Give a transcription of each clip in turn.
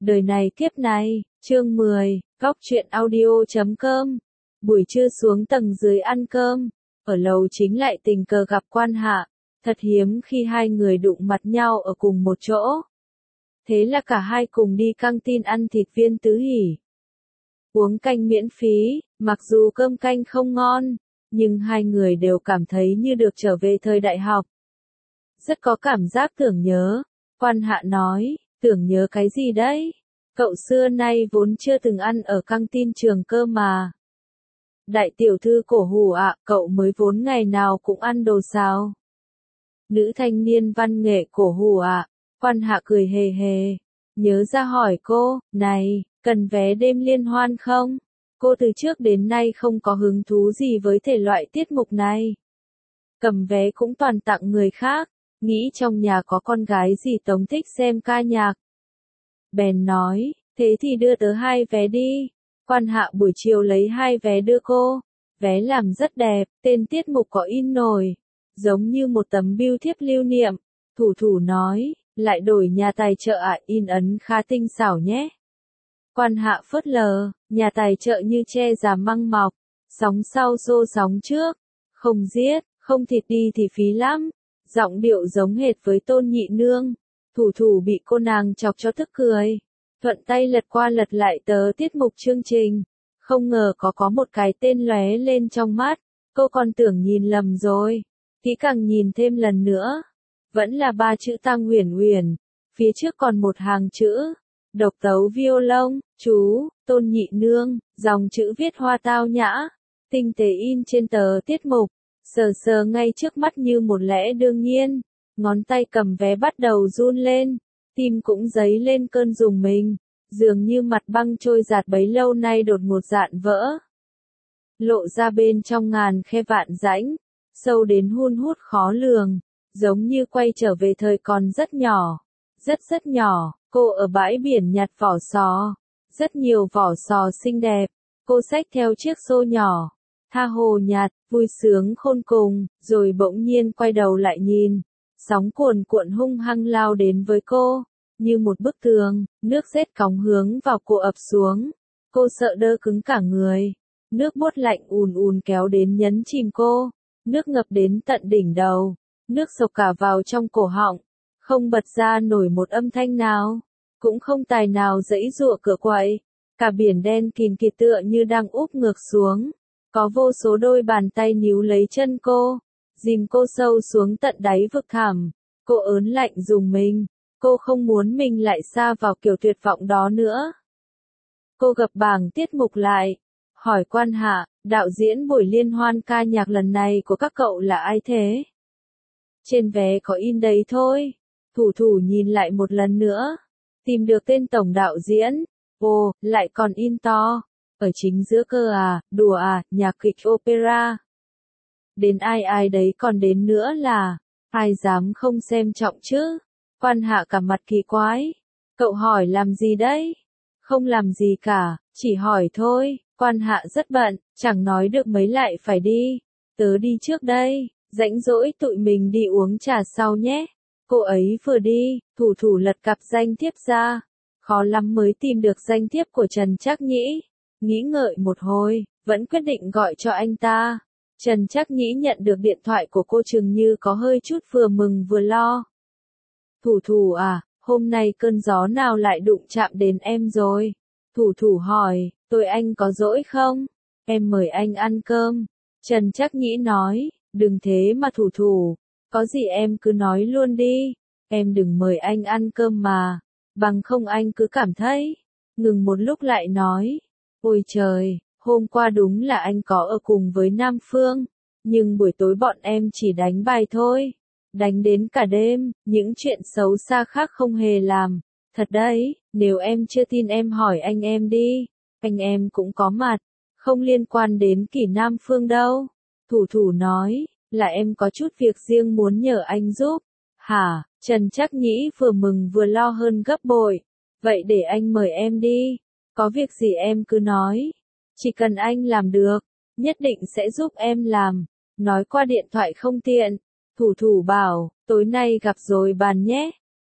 Đời này kiếp này, chương 10, góc truyện audio.com. Buổi trưa xuống tầng dưới ăn cơm, ở lầu chính lại tình cờ gặp Quan Hạ, thật hiếm khi hai người đụng mặt nhau ở cùng một chỗ. Thế là cả hai cùng đi căng tin ăn thịt viên tứ hỷ. Uống canh miễn phí, mặc dù cơm canh không ngon, nhưng hai người đều cảm thấy như được trở về thời đại học. Rất có cảm giác tưởng nhớ, Quan Hạ nói, tưởng nhớ cái gì đấy? Cậu xưa nay vốn chưa từng ăn ở căng tin trường cơ mà. Đại tiểu thư Cổ Hủ ạ, cậu mới vốn ngày nào cũng ăn đồ sao? Nữ thanh niên văn nghệ Cổ Hủ ạ, Quan Hạ cười hề hề, nhớ ra hỏi cô, này, cần vé đêm liên hoan không? Cô từ trước đến nay không có hứng thú gì với thể loại tiết mục này. Cầm vé cũng toàn tặng người khác, nghĩ trong nhà có con gái gì tống thích xem ca nhạc. Bèn nói, thế thì đưa tớ 2 vé đi. Quan Hạ buổi chiều lấy 2 vé đưa cô. Vé làm rất đẹp, tên tiết mục có in nổi, giống như một tấm bưu thiếp lưu niệm. Thủ thủ nói, lại đổi nhà tài trợ ạ, in ấn khá tinh xảo nhé. Quan Hạ phớt lờ, nhà tài trợ như che già măng mọc, sóng sau xô sóng trước, không giết, không thịt đi thì phí lắm. Giọng điệu giống hệt với Tôn Nhị Nương. Thủ thủ bị cô nàng chọc cho tức cười. Thuận tay lật qua lật lại tờ tiết mục chương trình. Không ngờ có một cái tên lóe lên trong mắt. Cô còn tưởng nhìn lầm rồi. Kỹ càng nhìn thêm lần nữa. Vẫn là 3 chữ Tăng Uyển Uyển. Phía trước còn một hàng chữ. Độc tấu violon, chú, Tôn Nhị Nương, dòng chữ viết hoa tao nhã. Tinh tế in trên tờ tiết mục. Sờ sờ ngay trước mắt như một lẽ đương nhiên. Ngón tay cầm vé bắt đầu run lên. Tim cũng dấy lên cơn rùng mình. Dường như mặt băng trôi giạt bấy lâu nay đột ngột dạn vỡ. Lộ ra bên trong ngàn khe vạn rãnh. Sâu đến hun hút khó lường. Giống như quay trở về thời còn rất nhỏ. Rất nhỏ. Cô ở bãi biển nhặt vỏ sò. Rất nhiều vỏ sò xinh đẹp. Cô xách theo chiếc xô nhỏ. Tha hồ nhặt, vui sướng khôn cùng, rồi bỗng nhiên quay đầu lại nhìn. Sóng cuồn cuộn hung hăng lao đến với cô, như một bức tường, nước rết cóng hướng vào cô ập xuống. Cô sợ đơ cứng cả người. Nước buốt lạnh ùn ùn kéo đến nhấn chìm cô. Nước ngập đến tận đỉnh đầu. Nước sộc cả vào trong cổ họng. Không bật ra nổi một âm thanh nào. Cũng không tài nào giãy giụa cựa quậy. Cả biển đen kìn kịt tựa như đang úp ngược xuống. Có vô số đôi bàn tay níu lấy chân cô, dìm cô sâu xuống tận đáy vực thẳm. Cô ớn lạnh rùng mình, cô không muốn mình lại sa vào kiểu tuyệt vọng đó nữa. Cô gập bảng tiết mục lại, hỏi Quan Hạ, đạo diễn buổi liên hoan ca nhạc lần này của các cậu là ai thế? Trên vé có in đấy thôi. Thủ thủ nhìn lại một lần nữa, tìm được tên tổng đạo diễn. Ồ, lại còn in to. Ở chính giữa cơ à, đùa à, nhạc kịch opera. Đến ai đấy còn đến nữa là, ai dám không xem trọng chứ? Quan Hạ cả mặt kỳ quái. Cậu hỏi làm gì đấy? Không làm gì cả, chỉ hỏi thôi. Quan Hạ rất bận, chẳng nói được mấy lại phải đi. Tớ đi trước đây, rãnh rỗi tụi mình đi uống trà sau nhé. Cô ấy vừa đi, thủ thủ lật cặp danh thiếp ra. Khó lắm mới tìm được danh thiếp của Trần Trác Nhĩ. Nghĩ ngợi một hồi, vẫn quyết định gọi cho anh ta. Trần Trác Nhĩ nhận được điện thoại của cô chừng như có hơi chút vừa mừng vừa lo. Thủ thủ à, hôm nay cơn gió nào lại đụng chạm đến em rồi? Thủ thủ hỏi, tôi anh có rỗi không? Em mời anh ăn cơm. Trần Trác Nhĩ nói, đừng thế mà thủ thủ, có gì em cứ nói luôn đi. Em đừng mời anh ăn cơm mà, bằng không anh cứ cảm thấy. Ngừng một lúc lại nói. Ôi trời, hôm qua đúng là anh có ở cùng với Nam Phương, nhưng buổi tối bọn em chỉ đánh bài thôi. Đánh đến cả đêm, những chuyện xấu xa khác không hề làm. Thật đấy, nếu em chưa tin em hỏi anh em đi, anh em cũng có mặt, không liên quan đến Kỷ Nam Phương đâu. Thủ thủ nói, là em có chút việc riêng muốn nhờ anh giúp. Hả, Trần Trác Nhĩ vừa mừng vừa lo hơn gấp bội. Vậy để anh mời em đi. Có việc gì em cứ nói. Chỉ cần anh làm được, nhất định sẽ giúp em làm. Nói qua điện thoại không tiện. Thủ thủ bảo, tối nay gặp rồi bàn nhé.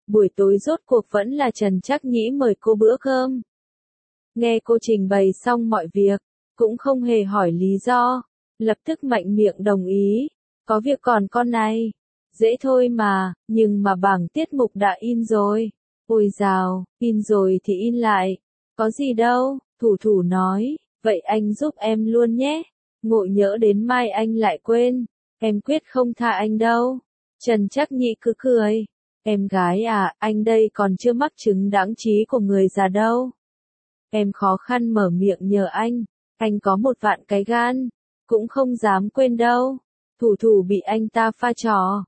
Buổi tối rốt cuộc vẫn là Trần Trắc Nhĩ mời cô bữa cơm. Nghe cô trình bày xong mọi việc, cũng không hề hỏi lý do, lập tức mạnh miệng đồng ý. Có việc còn con này. Dễ thôi mà, nhưng mà bảng tiết mục đã in rồi. Ôi dào, in rồi thì in lại. Có gì đâu, Thủ Thủ nói, vậy anh giúp em luôn nhé. Ngộ nhỡ đến mai anh lại quên, em quyết không tha anh đâu. Trần Trắc Nhĩ cứ cười. Em gái à, anh đây còn chưa mắc chứng đãng trí của người già đâu. Em khó khăn mở miệng nhờ anh có 1 vạn cái gan, cũng không dám quên đâu. Thủ Thủ bị anh ta pha trò.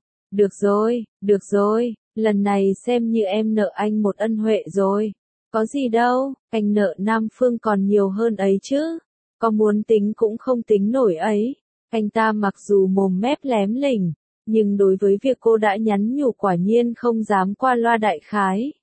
Được rồi, lần này xem như em nợ anh một ân huệ rồi. Có gì đâu, anh nợ Nam Phương còn nhiều hơn ấy chứ. Có muốn tính cũng không tính nổi ấy. Anh ta mặc dù mồm mép lém lỉnh, nhưng đối với việc cô đã nhắn nhủ quả nhiên không dám qua loa đại khái.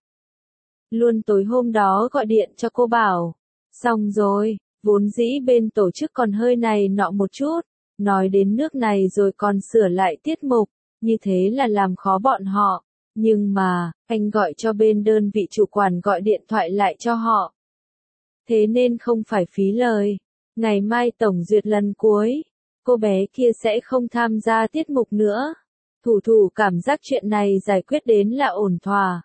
Luôn tối hôm đó gọi điện cho cô bảo, xong rồi, vốn dĩ bên tổ chức còn hơi này nọ một chút, nói đến nước này rồi còn sửa lại tiết mục, như thế là làm khó bọn họ. Nhưng mà, anh gọi cho bên đơn vị chủ quản gọi điện thoại lại cho họ. Thế nên không phải phí lời. Ngày mai tổng duyệt lần cuối, cô bé kia sẽ không tham gia tiết mục nữa. Thủ Thủ cảm giác chuyện này giải quyết đến là ổn thỏa.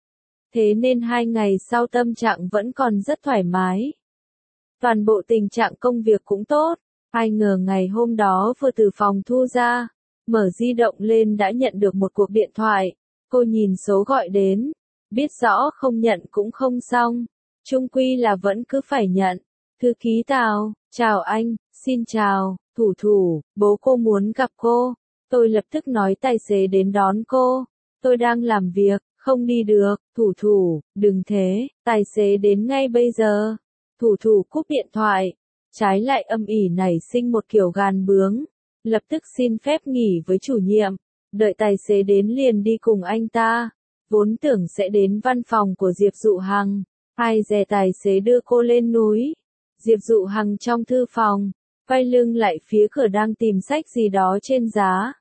Thế nên 2 ngày sau tâm trạng vẫn còn rất thoải mái. Toàn bộ tình trạng công việc cũng tốt. Ai ngờ ngày hôm đó vừa từ phòng thu ra, mở di động lên đã nhận được một cuộc điện thoại. Cô nhìn số gọi đến, biết rõ không nhận cũng không xong. Chung quy là vẫn cứ phải nhận. Thư ký Tào, chào anh, xin chào, Thủ Thủ, bố cô muốn gặp cô. Tôi lập tức nói tài xế đến đón cô. Tôi đang làm việc, không đi được. Thủ Thủ, đừng thế, tài xế đến ngay bây giờ. Thủ Thủ cúp điện thoại. Trái lại âm ỉ nảy sinh một kiểu gàn bướng. Lập tức xin phép nghỉ với chủ nhiệm. Đợi tài xế đến liền đi cùng anh ta. Vốn tưởng sẽ đến văn phòng của Diệp Dụ Hằng. Ai dè tài xế đưa cô lên núi. Diệp Dụ Hằng trong thư phòng, quay lưng lại phía cửa đang tìm sách gì đó trên giá.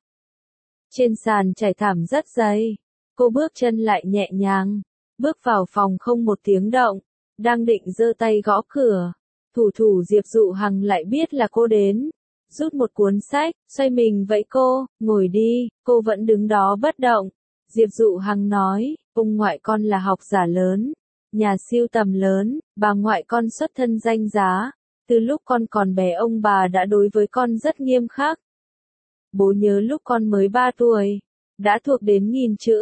Trên sàn trải thảm rất dày. Cô bước chân lại nhẹ nhàng, bước vào phòng không một tiếng động, đang định giơ tay gõ cửa. Thủ Thủ Diệp Dụ Hằng lại biết là cô đến, rút một cuốn sách, xoay mình vẫy cô, ngồi đi. Cô vẫn đứng đó bất động. Diệp Dụ Hằng nói, ông ngoại con là học giả lớn, nhà sưu tầm lớn, bà ngoại con xuất thân danh giá. Từ lúc con còn bé ông bà đã đối với con rất nghiêm khắc. Bố nhớ lúc con mới 3 tuổi, đã thuộc đến 1000 chữ.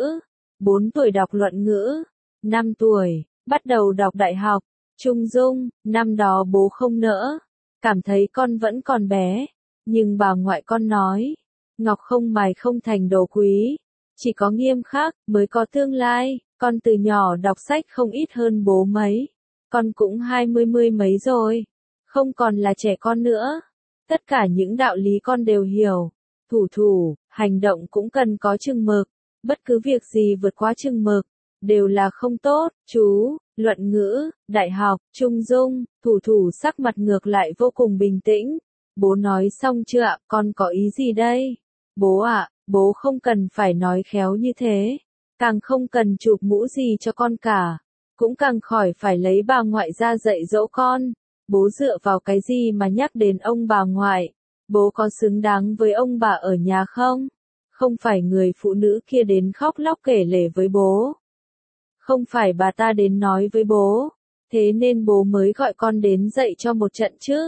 4 tuổi đọc luận ngữ. 5 tuổi, bắt đầu đọc đại học. Trung dung, năm đó bố không nỡ. Cảm thấy con vẫn còn bé. Nhưng bà ngoại con nói, ngọc không mài không thành đồ quý. Chỉ có nghiêm khắc, mới có tương lai. Con từ nhỏ đọc sách không ít hơn bố mấy. Con cũng 20 mấy rồi. Không còn là trẻ con nữa. Tất cả những đạo lý con đều hiểu. Thủ Thủ, hành động cũng cần có chừng mực. Bất cứ việc gì vượt quá chừng mực, đều là không tốt. Chú, luận ngữ, đại học, trung dung. Thủ Thủ sắc mặt ngược lại vô cùng bình tĩnh. Bố nói xong chưa ạ, con có ý gì đây? Bố ạ, bố không cần phải nói khéo như thế. Càng không cần chụp mũ gì cho con cả. Cũng càng khỏi phải lấy bà ngoại ra dạy dỗ con. Bố dựa vào cái gì mà nhắc đến ông bà ngoại? Bố có xứng đáng với ông bà ở nhà không? Không phải người phụ nữ kia đến khóc lóc kể lể với bố. Không phải bà ta đến nói với bố. Thế nên bố mới gọi con đến dạy cho một trận chứ.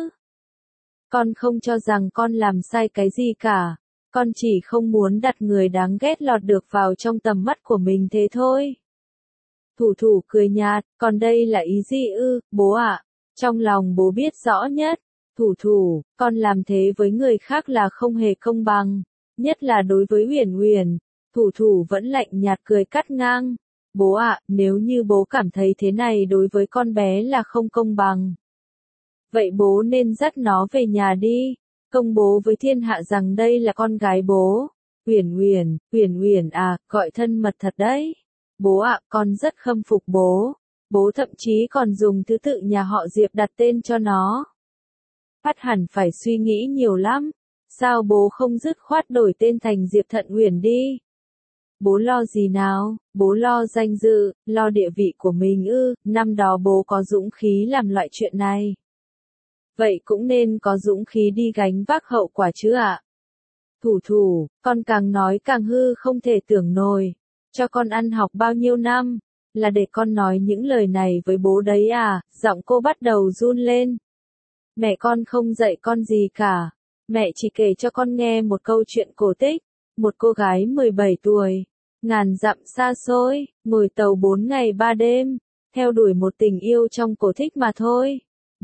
Con không cho rằng con làm sai cái gì cả. Con chỉ không muốn đặt người đáng ghét lọt được vào trong tầm mắt của mình thế thôi. Thủ Thủ cười nhạt, còn đây là ý gì ư, bố ạ? Trong lòng bố biết rõ nhất. Thủ Thủ, con làm thế với người khác là không hề công bằng. Nhất là đối với Uyển Uyển. Thủ Thủ vẫn lạnh nhạt cười cắt ngang. Bố ạ, nếu như bố cảm thấy thế này đối với con bé là không công bằng. Vậy bố nên dắt nó về nhà đi. Công bố với thiên hạ rằng đây là con gái bố. Uyển Uyển à, gọi thân mật thật đấy. Bố ạ, con rất khâm phục bố. Bố thậm chí còn dùng thứ tự nhà họ Diệp đặt tên cho nó. Phát hẳn phải suy nghĩ nhiều lắm. Sao bố không dứt khoát đổi tên thành Diệp Thận Uyển đi? Bố lo gì nào? Bố lo danh dự, lo địa vị của mình ư? Năm đó bố có dũng khí làm loại chuyện này. Vậy cũng nên có dũng khí đi gánh vác hậu quả chứ ạ. Thủ thủ, con càng nói càng hư không thể tưởng nổi. Cho con ăn học bao nhiêu năm, là để con nói những lời này với bố đấy à? Giọng cô bắt đầu run lên. Mẹ con không dạy con gì cả. Mẹ chỉ kể cho con nghe một câu chuyện cổ tích. Một cô gái 17 tuổi, ngàn dặm xa xôi, ngồi tàu 4 ngày 3 đêm, theo đuổi một tình yêu trong cổ tích mà thôi.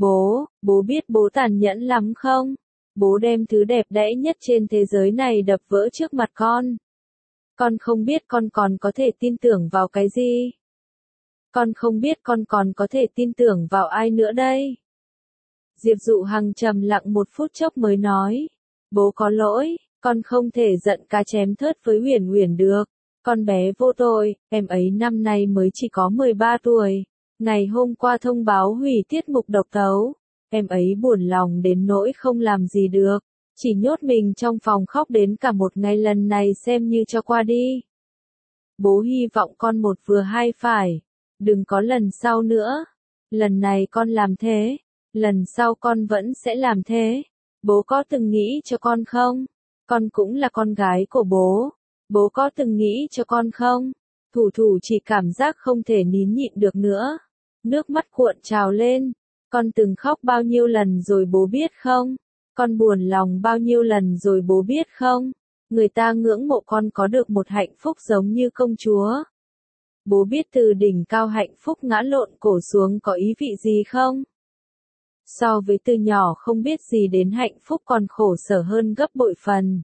Bố biết bố tàn nhẫn lắm không? Bố đem thứ đẹp đẽ nhất trên thế giới này đập vỡ trước mặt con. Con không biết con còn có thể tin tưởng vào cái gì? Con không biết con còn có thể tin tưởng vào ai nữa đây? Diệp Dụ Hằng trầm lặng một phút chốc mới nói. Bố có lỗi, con không thể giận cá chém thớt với Huyền Huyền được. Con bé vô tội, em ấy năm nay mới chỉ có 13 tuổi. Ngày hôm qua thông báo hủy tiết mục độc tấu. Em ấy buồn lòng đến nỗi không làm gì được. Chỉ nhốt mình trong phòng khóc đến cả một ngày, lần này xem như cho qua đi. Bố hy vọng con một vừa hai phải. Đừng có lần sau nữa. Lần này con làm thế. Lần sau con vẫn sẽ làm thế. Bố có từng nghĩ cho con không? Con cũng là con gái của bố. Bố có từng nghĩ cho con không? Thủ thủ chỉ cảm giác không thể nín nhịn được nữa. Nước mắt cuộn trào lên. Con từng khóc bao nhiêu lần rồi bố biết không? Con buồn lòng bao nhiêu lần rồi bố biết không? Người ta ngưỡng mộ con có được một hạnh phúc giống như công chúa. Bố biết từ đỉnh cao hạnh phúc ngã lộn cổ xuống có ý vị gì không? So với từ nhỏ không biết gì đến hạnh phúc còn khổ sở hơn gấp bội phần.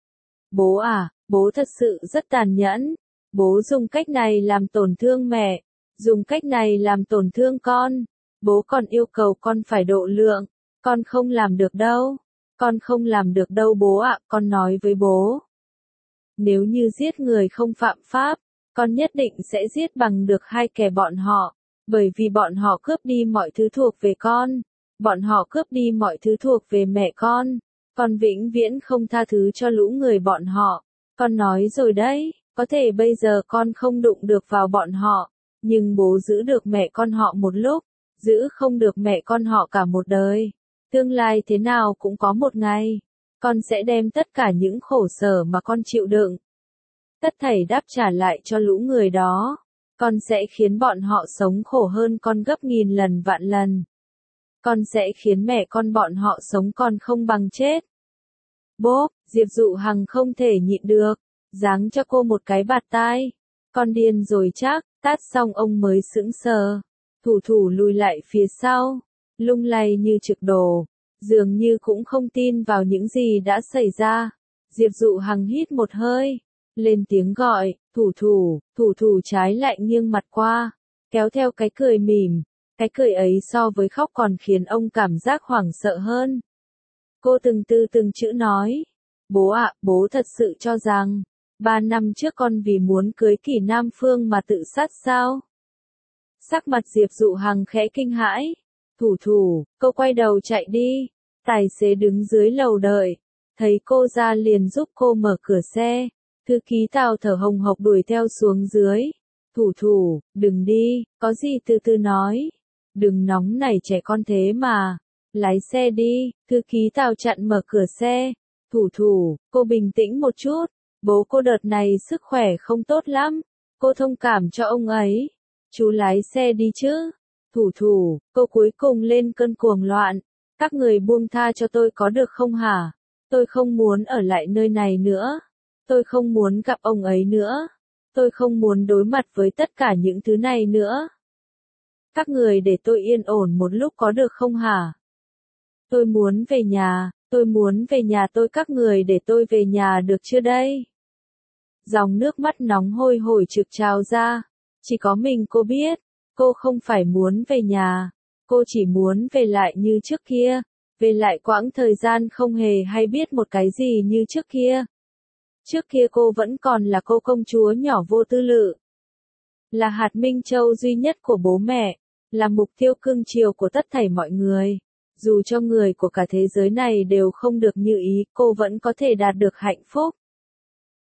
Bố à, bố thật sự rất tàn nhẫn. Bố dùng cách này làm tổn thương mẹ, dùng cách này làm tổn thương con. Bố còn yêu cầu con phải độ lượng. Con không làm được đâu. Con không làm được đâu bố ạ, con nói với bố. Nếu như giết người không phạm pháp, con nhất định sẽ giết bằng được hai kẻ bọn họ. Bởi vì bọn họ cướp đi mọi thứ thuộc về con. Bọn họ cướp đi mọi thứ thuộc về mẹ con. Con vĩnh viễn không tha thứ cho lũ người bọn họ. Con nói rồi đấy, có thể bây giờ con không đụng được vào bọn họ. Nhưng bố giữ được mẹ con họ một lúc. Giữ không được mẹ con họ cả một đời. Tương lai thế nào cũng có một ngày. Con sẽ đem tất cả những khổ sở mà con chịu đựng. Tất thảy đáp trả lại cho lũ người đó. Con sẽ khiến bọn họ sống khổ hơn con gấp nghìn lần vạn lần. Con sẽ khiến mẹ con bọn họ sống còn không bằng chết. Bố, Diệp Dụ Hằng không thể nhịn được. Giáng cho cô một cái bạt tai. Con điên rồi chắc, tát xong ông mới sững sờ. Thủ thủ lùi lại phía sau. Lung lay như trực đồ. Dường như cũng không tin vào những gì đã xảy ra. Diệp Dụ Hằng hít một hơi. Lên tiếng gọi, thủ thủ trái lại nghiêng mặt qua. Kéo theo cái cười mỉm. Cái cười ấy so với khóc còn khiến ông cảm giác hoảng sợ hơn. Cô từng từ từng chữ nói. Bố ạ, bố thật sự cho rằng 3 năm trước con vì muốn cưới Kỷ Nam Phương mà tự sát sao? Sắc mặt Diệp Dụ Hằng khẽ kinh hãi. Thủ, cô quay đầu chạy đi. Tài xế đứng dưới lầu đợi. Thấy cô ra liền giúp cô mở cửa xe. Thư ký Tào thở hồng hộc đuổi theo xuống dưới. Thủ, đừng đi, có gì từ từ nói. Đừng nóng nảy trẻ con thế mà. Lái xe đi, thư ký Tào chặn mở cửa xe. Thủ, cô bình tĩnh một chút. Bố cô đợt này sức khỏe không tốt lắm. Cô thông cảm cho ông ấy. Chú lái xe đi chứ. Thủ, cô cuối cùng lên cơn cuồng loạn. Các người buông tha cho tôi có được không hả? Tôi không muốn ở lại nơi này nữa. Tôi không muốn gặp ông ấy nữa. Tôi không muốn đối mặt với tất cả những thứ này nữa. Các người để tôi yên ổn một lúc có được không hả? Tôi muốn về nhà, tôi các người để tôi về nhà được chưa đây? Dòng nước mắt nóng hôi hổi trực trào ra. Chỉ có mình cô biết, cô không phải muốn về nhà. Cô chỉ muốn về lại như trước kia. Về lại quãng thời gian không hề hay biết một cái gì như trước kia. Trước kia cô vẫn còn là cô công chúa nhỏ vô tư lự. Là hạt minh châu duy nhất của bố mẹ. Là mục tiêu cưng chiều của tất thảy mọi người. Dù cho người của cả thế giới này đều không được như ý, cô vẫn có thể đạt được hạnh phúc.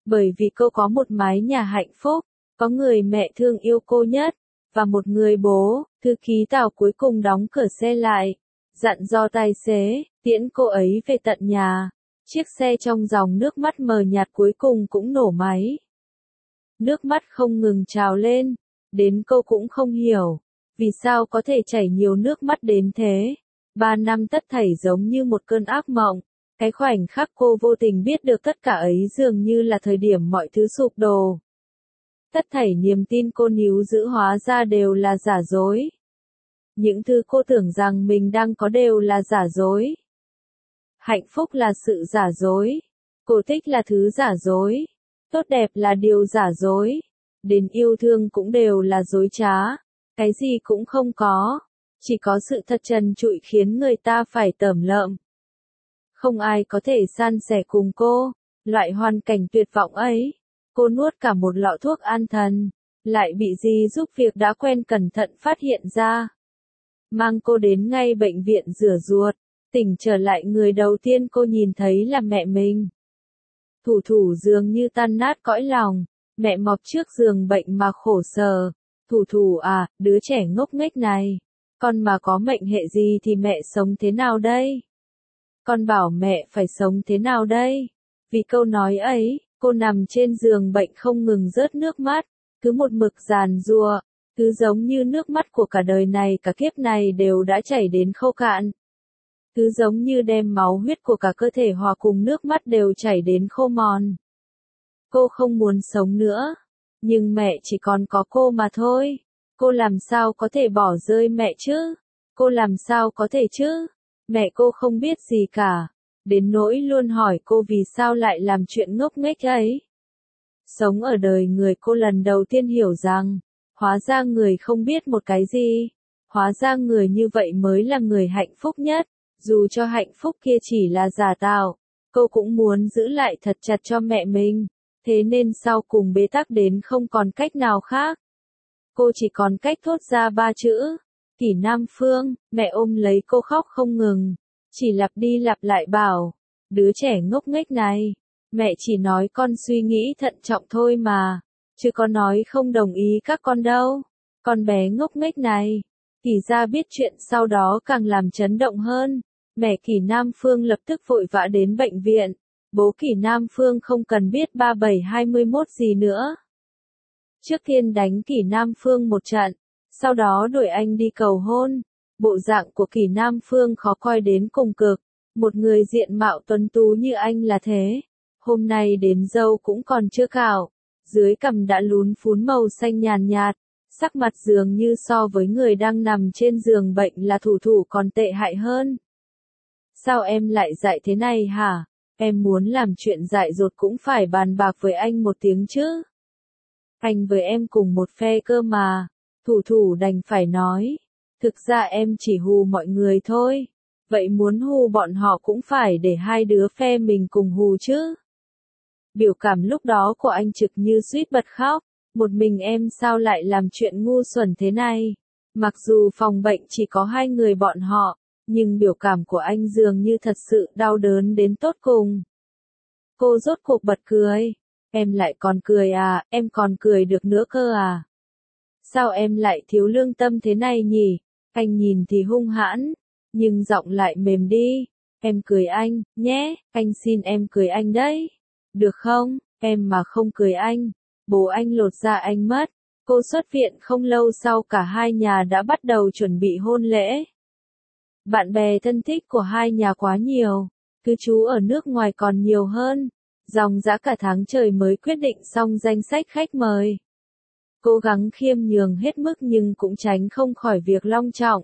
Bởi vì cô có một mái nhà hạnh phúc, có người mẹ thương yêu cô nhất, và một người bố. Thư ký Tào cuối cùng đóng cửa xe lại, dặn dò tài xế, tiễn cô ấy về tận nhà. Chiếc xe trong dòng nước mắt mờ nhạt cuối cùng cũng nổ máy. Nước mắt không ngừng trào lên, đến cô cũng không hiểu, vì sao có thể chảy nhiều nước mắt đến thế. 3 năm tất thảy giống như một cơn ác mộng, cái khoảnh khắc cô vô tình biết được tất cả ấy dường như là thời điểm mọi thứ sụp đổ. Tất thảy niềm tin cô níu giữ hóa ra đều là giả dối. Những thứ cô tưởng rằng mình đang có đều là giả dối. Hạnh phúc là sự giả dối. Cô thích là thứ giả dối. Tốt đẹp là điều giả dối. Đến yêu thương cũng đều là dối trá. Cái gì cũng không có. Chỉ có sự thật trần trụi khiến người ta phải tởm lợm. Không ai có thể san sẻ cùng cô. Loại hoàn cảnh tuyệt vọng ấy. Cô nuốt cả một lọ thuốc an thần. Lại bị dì giúp việc đã quen cẩn thận phát hiện ra. Mang cô đến ngay bệnh viện rửa ruột. Tỉnh trở lại người đầu tiên cô nhìn thấy là mẹ mình. Thủ thủ dường như tan nát cõi lòng. Mẹ mọc trước giường bệnh mà khổ sở. Thủ thủ à, đứa trẻ ngốc nghếch này. Con mà có mệnh hệ gì thì mẹ sống thế nào đây? Con bảo mẹ phải sống thế nào đây? Vì câu nói ấy, cô nằm trên giường bệnh không ngừng rớt nước mắt. Cứ một mực giàn giụa. Cứ giống như nước mắt của cả đời này cả kiếp này đều đã chảy đến khô cạn. Cứ giống như đem máu huyết của cả cơ thể hòa cùng nước mắt đều chảy đến khô mòn. Cô không muốn sống nữa. Nhưng mẹ chỉ còn có cô mà thôi. Cô làm sao có thể bỏ rơi mẹ chứ? Cô làm sao có thể chứ? Mẹ cô không biết gì cả. Đến nỗi luôn hỏi cô vì sao lại làm chuyện ngốc nghếch ấy. Sống ở đời người cô lần đầu tiên hiểu rằng, hóa ra người không biết một cái gì. Hóa ra người như vậy mới là người hạnh phúc nhất. Dù cho hạnh phúc kia chỉ là giả tạo, cô cũng muốn giữ lại thật chặt cho mẹ mình. Thế nên sau cùng bế tắc đến không còn cách nào khác. Cô chỉ còn cách thốt ra 3 chữ. Kỷ Nam Phương. Mẹ ôm lấy cô khóc không ngừng. Chỉ lặp đi lặp lại bảo. Đứa trẻ ngốc nghếch này. Mẹ chỉ nói con suy nghĩ thận trọng thôi mà. Chứ có nói không đồng ý các con đâu. Con bé ngốc nghếch này. Kỷ gia biết chuyện sau đó càng làm chấn động hơn. Mẹ Kỷ Nam Phương lập tức vội vã đến bệnh viện. Bố Kỷ Nam Phương không cần biết 3721 gì nữa. Trước tiên đánh Kỷ Nam Phương một trận, sau đó đuổi anh đi cầu hôn. Bộ dạng của Kỷ Nam Phương khó coi đến cùng cực. Một người diện mạo tuấn tú như anh là thế. Hôm nay đến râu cũng còn chưa cạo. Dưới cằm đã lún phún màu xanh nhàn nhạt. Sắc mặt dường như so với người đang nằm trên giường bệnh là thủ thủ còn tệ hại hơn. Sao em lại dại thế này hả? Em muốn làm chuyện dại dột cũng phải bàn bạc với anh một tiếng chứ. Anh với em cùng một phe cơ mà. Thủ thủ đành phải nói. Thực ra em chỉ hù mọi người thôi. Vậy muốn hù bọn họ cũng phải để hai đứa phe mình cùng hù chứ. Biểu cảm lúc đó của anh trực như suýt bật khóc. Một mình em sao lại làm chuyện ngu xuẩn thế này? Mặc dù phòng bệnh chỉ có 2 người bọn họ, nhưng biểu cảm của anh dường như thật sự đau đớn đến tột cùng. Cô rốt cuộc bật cười. Em lại còn cười à, em còn cười được nữa cơ à? Sao em lại thiếu lương tâm thế này nhỉ? Anh nhìn thì hung hãn, nhưng giọng lại mềm đi. Em cười anh, nhé, anh xin em cười anh đấy. Được không? Em mà không cười anh, bố anh lột da anh mất. Cô xuất viện không lâu sau cả hai nhà đã bắt đầu chuẩn bị hôn lễ. Bạn bè thân thích của hai nhà quá nhiều, cư trú ở nước ngoài còn nhiều hơn. Dòng dã cả tháng trời mới quyết định xong danh sách khách mời. Cố gắng khiêm nhường hết mức nhưng cũng tránh không khỏi việc long trọng.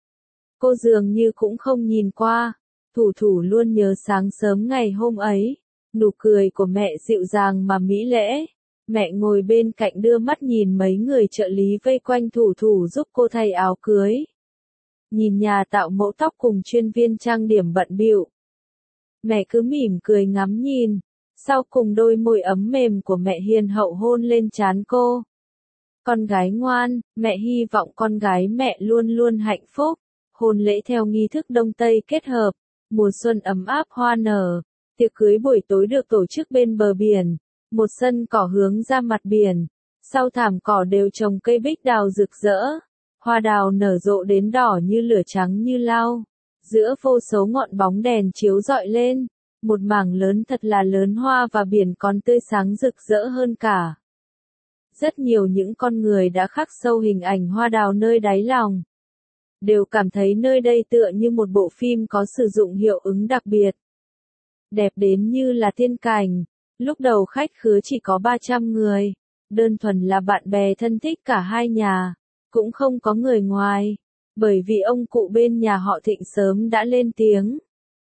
Cô dường như cũng không nhìn qua. Thủ thủ luôn nhớ sáng sớm ngày hôm ấy. Nụ cười của mẹ dịu dàng mà mỹ lễ. Mẹ ngồi bên cạnh đưa mắt nhìn mấy người trợ lý vây quanh thủ thủ giúp cô thay áo cưới. Nhìn nhà tạo mẫu tóc cùng chuyên viên trang điểm bận bịu. Mẹ cứ mỉm cười ngắm nhìn. Sau cùng đôi môi ấm mềm của mẹ hiền hậu hôn lên trán cô. Con gái ngoan, mẹ hy vọng con gái mẹ luôn luôn hạnh phúc. Hôn lễ theo nghi thức Đông Tây kết hợp. Mùa xuân ấm áp hoa nở. Tiệc cưới buổi tối được tổ chức bên bờ biển. Một sân cỏ hướng ra mặt biển, sau thảm cỏ đều trồng cây bích đào rực rỡ, hoa đào nở rộ đến đỏ như lửa trắng như lao, giữa vô số ngọn bóng đèn chiếu rọi lên, một mảng lớn thật là lớn hoa và biển còn tươi sáng rực rỡ hơn cả. Rất nhiều những con người đã khắc sâu hình ảnh hoa đào nơi đáy lòng, đều cảm thấy nơi đây tựa như một bộ phim có sử dụng hiệu ứng đặc biệt. Đẹp đến như là tiên cảnh. Lúc đầu khách khứa chỉ có 300 người, đơn thuần là bạn bè thân thích cả hai nhà, cũng không có người ngoài, bởi vì ông cụ bên nhà họ Thịnh sớm đã lên tiếng.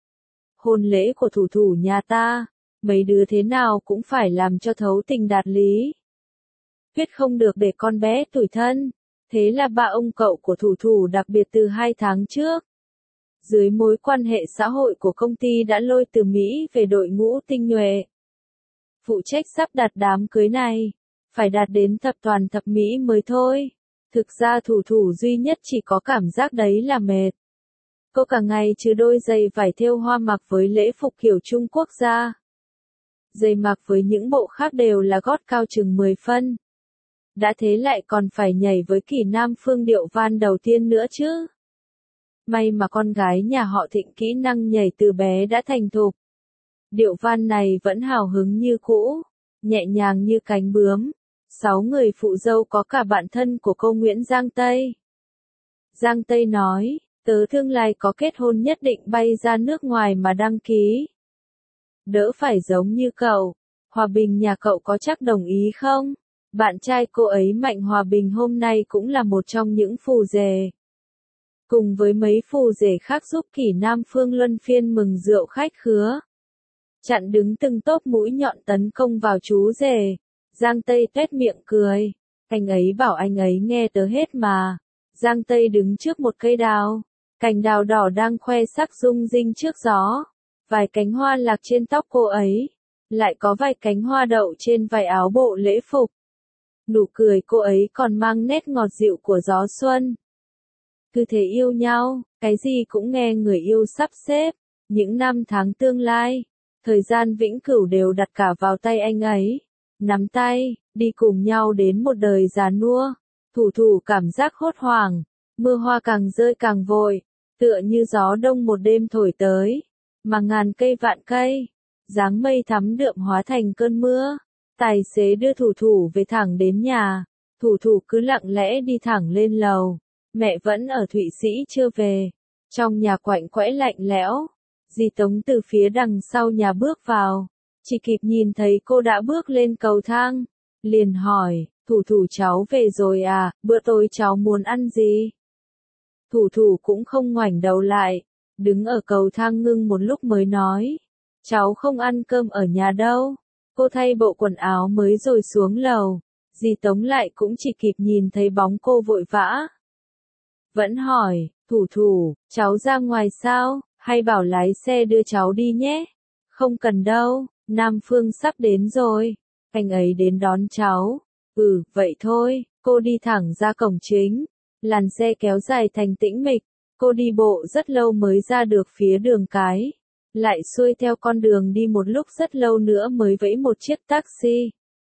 Hôn lễ của thủ thủ nhà ta, mấy đứa thế nào cũng phải làm cho thấu tình đạt lý. Quyết không được để con bé tủi thân, thế là ba ông cậu của thủ thủ đặc biệt từ 2 tháng trước. Dưới mối quan hệ xã hội của công ty đã lôi từ Mỹ về đội ngũ tinh nhuệ. Phụ trách sắp đặt đám cưới này, phải đạt đến tập đoàn thập mỹ mới thôi. Thực ra thủ thủ duy nhất chỉ có cảm giác đấy là mệt. Cô cả ngày trừ đôi giày vải thêu hoa mặc với lễ phục kiểu Trung Quốc ra. Giày mặc với những bộ khác đều là gót cao chừng 10 phân. Đã thế lại còn phải nhảy với Kỳ Nam Phương điệu van đầu tiên nữa chứ. May mà con gái nhà họ Thịnh kỹ năng nhảy từ bé đã thành thục. Điệu van này vẫn hào hứng như cũ, nhẹ nhàng như cánh bướm. 6 người phụ dâu có cả bạn thân của cô Nguyễn Giang Tây. Giang Tây nói, tớ tương lai có kết hôn nhất định bay ra nước ngoài mà đăng ký. Đỡ phải giống như cậu, Hòa Bình nhà cậu có chắc đồng ý không? Bạn trai cô ấy Mạnh Hòa Bình hôm nay cũng là một trong những phù rể. Cùng với mấy phù rể khác giúp Kỷ Nam Phương luân phiên mừng rượu khách khứa. Chặn đứng từng tốp mũi nhọn tấn công vào chú rể. Giang Tây tuét miệng cười. Anh ấy bảo anh ấy nghe tớ hết mà. Giang Tây đứng trước một cây đào. Cành đào đỏ đang khoe sắc rung rinh trước gió. Vài cánh hoa lạc trên tóc cô ấy. Lại có vài cánh hoa đậu trên vài áo bộ lễ phục. Nụ cười cô ấy còn mang nét ngọt dịu của gió xuân. Cứ thế yêu nhau, cái gì cũng nghe người yêu sắp xếp. Những năm tháng tương lai, thời gian vĩnh cửu đều đặt cả vào tay anh ấy. Nắm tay, đi cùng nhau đến một đời già nua. Thủ thủ cảm giác hốt hoảng, mưa hoa càng rơi càng vội, tựa như gió đông một đêm thổi tới. Mà ngàn cây vạn cây, dáng mây thắm đượm hóa thành cơn mưa. Tài xế đưa thủ thủ về thẳng đến nhà. Thủ thủ cứ lặng lẽ đi thẳng lên lầu. Mẹ vẫn ở Thụy Sĩ chưa về. Trong nhà quạnh quẽ lạnh lẽo. Dì Tống từ phía đằng sau nhà bước vào. Chỉ kịp nhìn thấy cô đã bước lên cầu thang. Liền hỏi, thủ thủ cháu về rồi à, bữa tối cháu muốn ăn gì? Thủ thủ cũng không ngoảnh đầu lại. Đứng ở cầu thang ngưng một lúc mới nói. Cháu không ăn cơm ở nhà đâu. Cô thay bộ quần áo mới rồi xuống lầu. Dì Tống lại cũng chỉ kịp nhìn thấy bóng cô vội vã. Vẫn hỏi, thủ thủ, cháu ra ngoài sao, hay bảo lái xe đưa cháu đi nhé? Không cần đâu, Nam Phương sắp đến rồi. Anh ấy đến đón cháu. Vậy thôi, cô đi thẳng ra cổng chính. Làn xe kéo dài thành tĩnh mịch. Cô đi bộ rất lâu mới ra được phía đường cái. Lại xuôi theo con đường đi một lúc rất lâu nữa mới vẫy một chiếc taxi.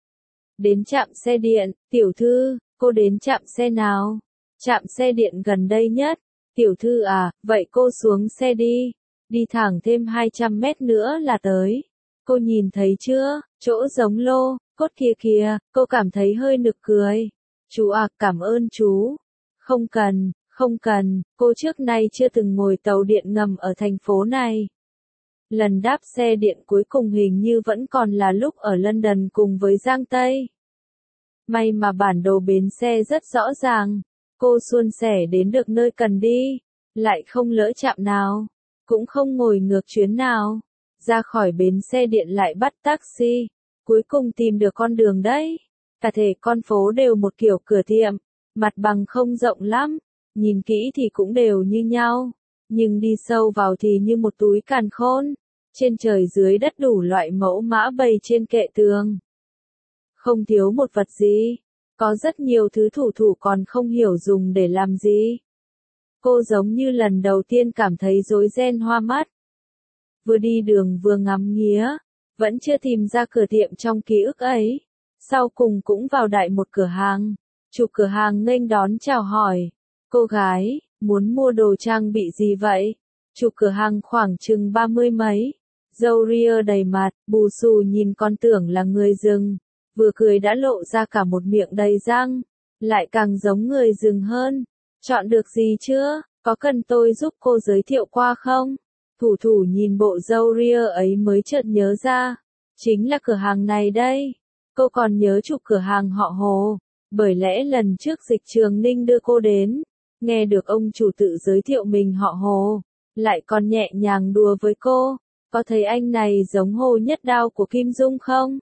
Đến trạm xe điện, tiểu thư, cô đến trạm xe nào? Trạm xe điện gần đây nhất. Tiểu thư à, vậy cô xuống xe đi. Đi thẳng thêm 200 mét nữa là tới. Cô nhìn thấy chưa, chỗ giống lô, cốt kia kìa, cô cảm thấy hơi nực cười. Chú à, cảm ơn chú. Không cần, không cần, cô trước nay chưa từng ngồi tàu điện ngầm ở thành phố này. Lần đáp xe điện cuối cùng hình như vẫn còn là lúc ở London cùng với Giang Tây. May mà bản đồ bến xe rất rõ ràng. Cô suôn sẻ đến được nơi cần đi. Lại không lỡ trạm nào. Cũng không ngồi ngược chuyến nào. Ra khỏi bến xe điện lại bắt taxi. Cuối cùng tìm được con đường đấy. Cả thể con phố đều một kiểu cửa tiệm. Mặt bằng không rộng lắm. Nhìn kỹ thì cũng đều như nhau. Nhưng đi sâu vào thì như một túi càn khôn. Trên trời dưới đất đủ loại mẫu mã bày trên kệ tường. Không thiếu một vật gì. Có rất nhiều thứ thủ thủ còn không hiểu dùng để làm gì. Cô giống như lần đầu tiên cảm thấy rối ren hoa mắt. Vừa đi đường vừa ngắm nghía. vẫn chưa tìm ra cửa tiệm trong ký ức ấy. Sau cùng cũng vào đại một cửa hàng. Chủ cửa hàng nghênh đón chào hỏi. Cô gái, muốn mua đồ trang bị gì vậy? Chủ cửa hàng khoảng chừng 30 mấy. Râu ria đầy mặt, bù xù nhìn con tưởng là người rừng. Vừa cười đã lộ ra cả một miệng đầy răng. Lại càng giống người rừng hơn. Chọn được gì chưa? Có cần tôi giúp cô giới thiệu qua không? Thủ thủ nhìn bộ râu ria ấy mới chợt nhớ ra. Chính là cửa hàng này đây. Cô còn nhớ chủ cửa hàng họ Hồ. Bởi lẽ lần trước Dịch Trường Ninh đưa cô đến. Nghe được ông chủ tự giới thiệu mình họ Hồ. Lại còn nhẹ nhàng đùa với cô. Có thấy anh này giống Hồ Nhất Đao của Kim Dung không?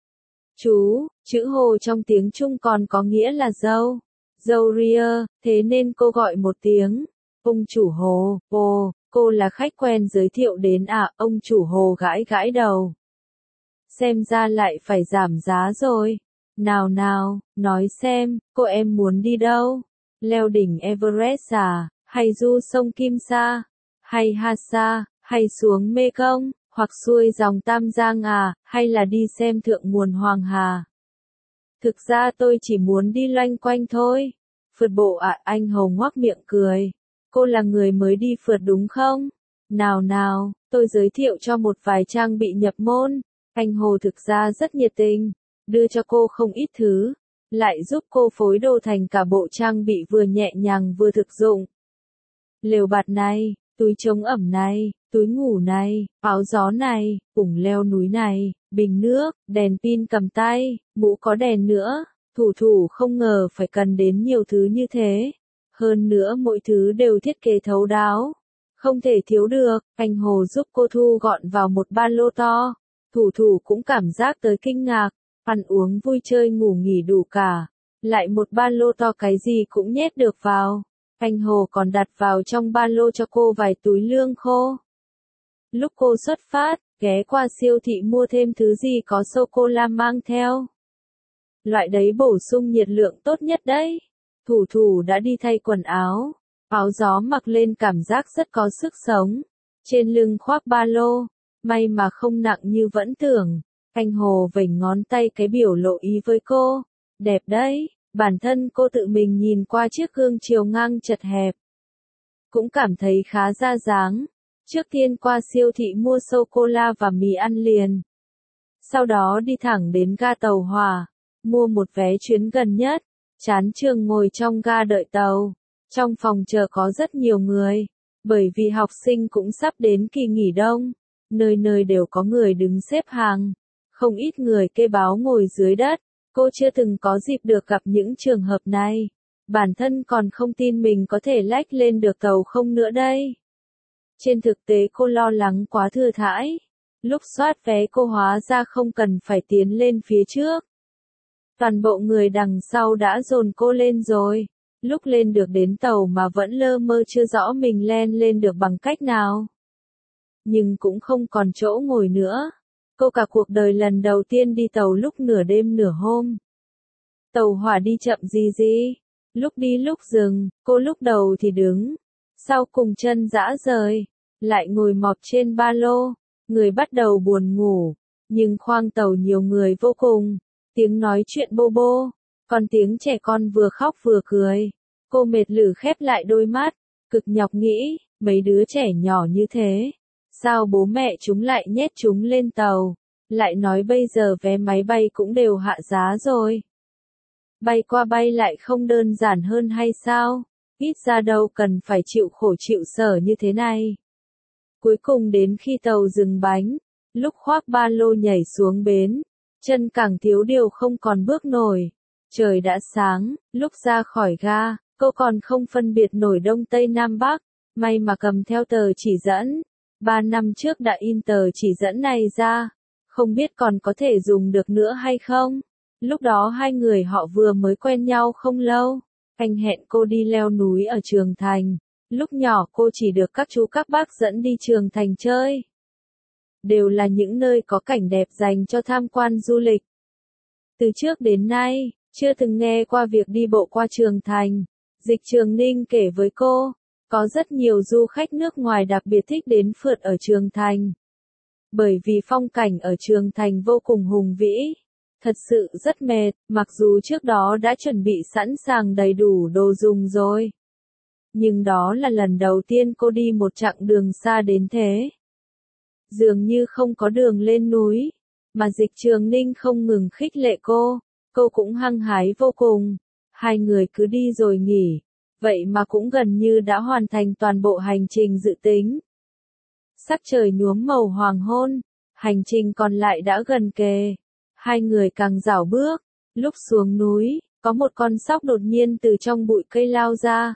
Chú, chữ Hồ trong tiếng Trung còn có nghĩa là dâu. Dâu ria, thế nên cô gọi một tiếng. Ông chủ Hồ, cô là khách quen giới thiệu đến à? Ông chủ Hồ gãi gãi đầu. Xem ra lại phải giảm giá rồi. Nào nào, nói xem, cô em muốn đi đâu? Leo đỉnh Everest à? Hay du sông Kim Sa? Hay Hasa? Hay xuống Mekong? Hoặc xuôi dòng Tam Giang à? Hay là đi xem thượng nguồn Hoàng Hà? Thực ra tôi chỉ muốn đi loanh quanh thôi. Phượt bộ à? Anh Hồ ngoác miệng cười. Cô là người mới đi phượt đúng không? Nào nào, tôi giới thiệu cho một vài trang bị nhập môn. Anh Hồ thực ra rất nhiệt tình, đưa cho cô không ít thứ, lại giúp cô phối đồ thành cả bộ trang bị vừa nhẹ nhàng vừa thực dụng. Lều bạt này, túi chống ẩm này, túi ngủ này, áo gió này, ủng leo núi này, bình nước, đèn pin cầm tay, mũ có đèn nữa. Thủ thủ không ngờ phải cần đến nhiều thứ như thế. Hơn nữa mỗi thứ đều thiết kế thấu đáo. Không thể thiếu được, anh Hồ giúp cô thu gọn vào một ba lô to. Thủ thủ cũng cảm giác tới kinh ngạc. Ăn uống vui chơi ngủ nghỉ đủ cả. Lại một ba lô to cái gì cũng nhét được vào. Anh Hồ còn đặt vào trong ba lô cho cô vài túi lương khô. Lúc cô xuất phát, ghé qua siêu thị mua thêm thứ gì có sô-cô-la mang theo. Loại đấy bổ sung nhiệt lượng tốt nhất đấy. Thủ thủ đã đi thay quần áo. Áo gió mặc lên cảm giác rất có sức sống. Trên lưng khoác ba lô. May mà không nặng như vẫn tưởng. Anh Hồ vểnh ngón tay cái biểu lộ ý với cô. Đẹp đấy. Bản thân cô tự mình nhìn qua chiếc gương chiều ngang chật hẹp. Cũng cảm thấy khá ra dáng. Trước tiên qua siêu thị mua sô-cô-la và mì ăn liền. Sau đó đi thẳng đến ga tàu hỏa. Mua một vé chuyến gần nhất. Chán trường ngồi trong ga đợi tàu. Trong phòng chờ có rất nhiều người. Bởi vì học sinh cũng sắp đến kỳ nghỉ đông. Nơi nơi đều có người đứng xếp hàng. Không ít người kê báo ngồi dưới đất. Cô chưa từng có dịp được gặp những trường hợp này. Bản thân còn không tin mình có thể lách lên được tàu không nữa đây. Trên thực tế cô lo lắng quá thừa thãi. Lúc soát vé cô hóa ra không cần phải tiến lên phía trước. Toàn bộ người đằng sau đã dồn cô lên rồi. Lúc lên được đến tàu mà vẫn lơ mơ chưa rõ mình lên được bằng cách nào. Nhưng cũng không còn chỗ ngồi nữa. Cô cả cuộc đời lần đầu tiên đi tàu lúc nửa đêm nửa hôm. Tàu hỏa đi chậm gì. Lúc đi lúc dừng, cô lúc đầu thì đứng. Sau cùng chân rã rời. Lại ngồi mọp trên ba lô. Người bắt đầu buồn ngủ. Nhưng khoang tàu nhiều người vô cùng. Tiếng nói chuyện bô bô. Còn tiếng trẻ con vừa khóc vừa cười. Cô mệt lử khép lại đôi mắt. Cực nhọc nghĩ, mấy đứa trẻ nhỏ như thế. Sao bố mẹ chúng lại nhét chúng lên tàu? Lại nói bây giờ vé máy bay cũng đều hạ giá rồi. Bay qua bay lại không đơn giản hơn hay sao? Ít ra đâu cần phải chịu khổ chịu sở như thế này. Cuối cùng đến khi tàu dừng bánh, lúc khoác ba lô nhảy xuống bến, chân càng thiếu điều không còn bước nổi. Trời đã sáng, lúc ra khỏi ga, cô còn không phân biệt nổi Đông Tây Nam Bắc, may mà cầm theo tờ chỉ dẫn. 3 năm trước đã in tờ chỉ dẫn này ra, không biết còn có thể dùng được nữa hay không. Lúc đó hai người họ vừa mới quen nhau không lâu. Anh hẹn cô đi leo núi ở Trường Thành. Lúc nhỏ cô chỉ được các chú các bác dẫn đi Trường Thành chơi. Đều là những nơi có cảnh đẹp dành cho tham quan du lịch. Từ trước đến nay, chưa từng nghe qua việc đi bộ qua Trường Thành. Dịch Trường Ninh kể với cô, có rất nhiều du khách nước ngoài đặc biệt thích đến phượt ở Trường Thành. Bởi vì phong cảnh ở Trường Thành vô cùng hùng vĩ. Thật sự rất mệt, mặc dù trước đó đã chuẩn bị sẵn sàng đầy đủ đồ dùng rồi. Nhưng đó là lần đầu tiên cô đi một chặng đường xa đến thế. Dường như không có đường lên núi, mà Dịch Trường Ninh không ngừng khích lệ cô cũng hăng hái vô cùng. Hai người cứ đi rồi nghỉ, vậy mà cũng gần như đã hoàn thành toàn bộ hành trình dự tính. Sắc trời nhuốm màu hoàng hôn, hành trình còn lại đã gần kề. Hai người càng rảo bước, lúc xuống núi, có một con sóc đột nhiên từ trong bụi cây lao ra.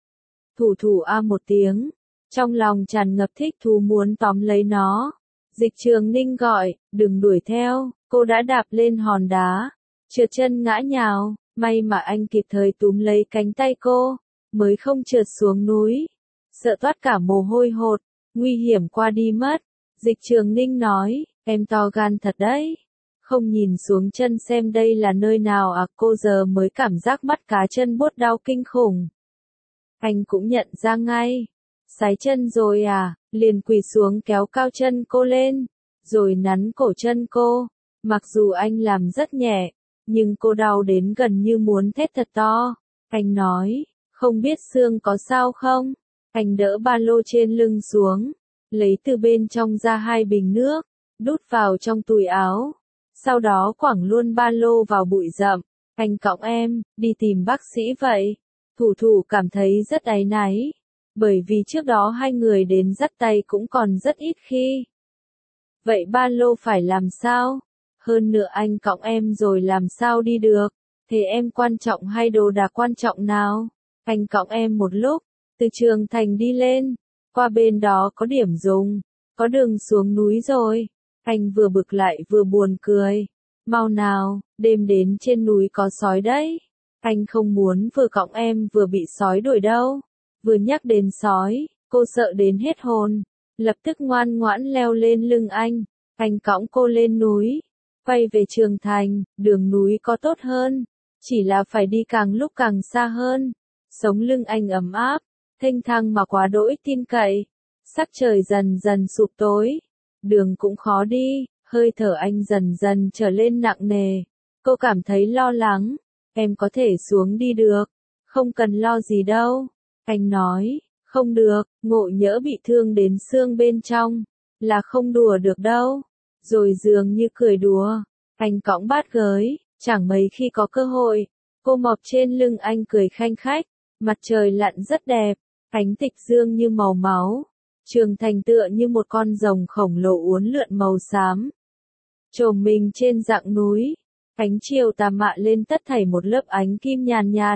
Thủ thủ a một tiếng, trong lòng tràn ngập thích thú muốn tóm lấy nó. Dịch Trường Ninh gọi, đừng đuổi theo, cô đã đạp lên hòn đá, trượt chân ngã nhào, may mà anh kịp thời túm lấy cánh tay cô, mới không trượt xuống núi. Sợ toát cả mồ hôi hột, nguy hiểm qua đi mất. Dịch Trường Ninh nói, em to gan thật đấy. Không nhìn xuống chân xem đây là nơi nào à, cô giờ mới cảm giác mắt cá chân buốt đau kinh khủng. Anh cũng nhận ra ngay. Sái chân rồi à, liền quỳ xuống kéo cao chân cô lên, rồi nắn cổ chân cô. Mặc dù anh làm rất nhẹ, nhưng cô đau đến gần như muốn thét thật to. Anh nói, không biết xương có sao không? Anh đỡ ba lô trên lưng xuống, lấy từ bên trong ra 2 bình nước, đút vào trong túi áo. Sau đó quẳng luôn ba lô vào bụi rậm. Anh cõng em, đi tìm bác sĩ vậy. Thủ thủ cảm thấy rất áy náy. Bởi vì trước đó hai người đến dắt tay cũng còn rất ít khi. Vậy ba lô phải làm sao? Hơn nữa anh cõng em rồi làm sao đi được? Thế em quan trọng hay đồ đạc quan trọng nào? Anh cõng em một lúc, từ Trường Thành đi lên, qua bên đó có điểm dừng, có đường xuống núi rồi. Anh vừa bực lại vừa buồn cười. Mau nào, đêm đến trên núi có sói đấy. Anh không muốn vừa cõng em vừa bị sói đuổi đâu. Vừa nhắc đến sói, cô sợ đến hết hồn. Lập tức ngoan ngoãn leo lên lưng anh cõng cô lên núi. Quay về Trường Thành, đường núi có tốt hơn. Chỉ là phải đi càng lúc càng xa hơn. Sống lưng anh ấm áp, thênh thang mà quá đỗi tin cậy. Sắc trời dần dần sụp tối. Đường cũng khó đi, hơi thở anh dần dần trở lên nặng nề. Cô cảm thấy lo lắng. Em có thể xuống đi được. Không cần lo gì đâu. Anh nói, không được, ngộ nhỡ bị thương đến xương bên trong. Là không đùa được đâu. Rồi dường như cười đùa. Anh cõng bát gới, chẳng mấy khi có cơ hội. Cô mọc trên lưng anh cười khanh khách. Mặt trời lặn rất đẹp. Ánh tịch dương như màu máu. Trường Thành tựa như một con rồng khổng lồ uốn lượn màu xám. Chồm mình trên dặng núi. Ánh chiều tà mạ lên tất thảy một lớp ánh kim nhàn nhạt.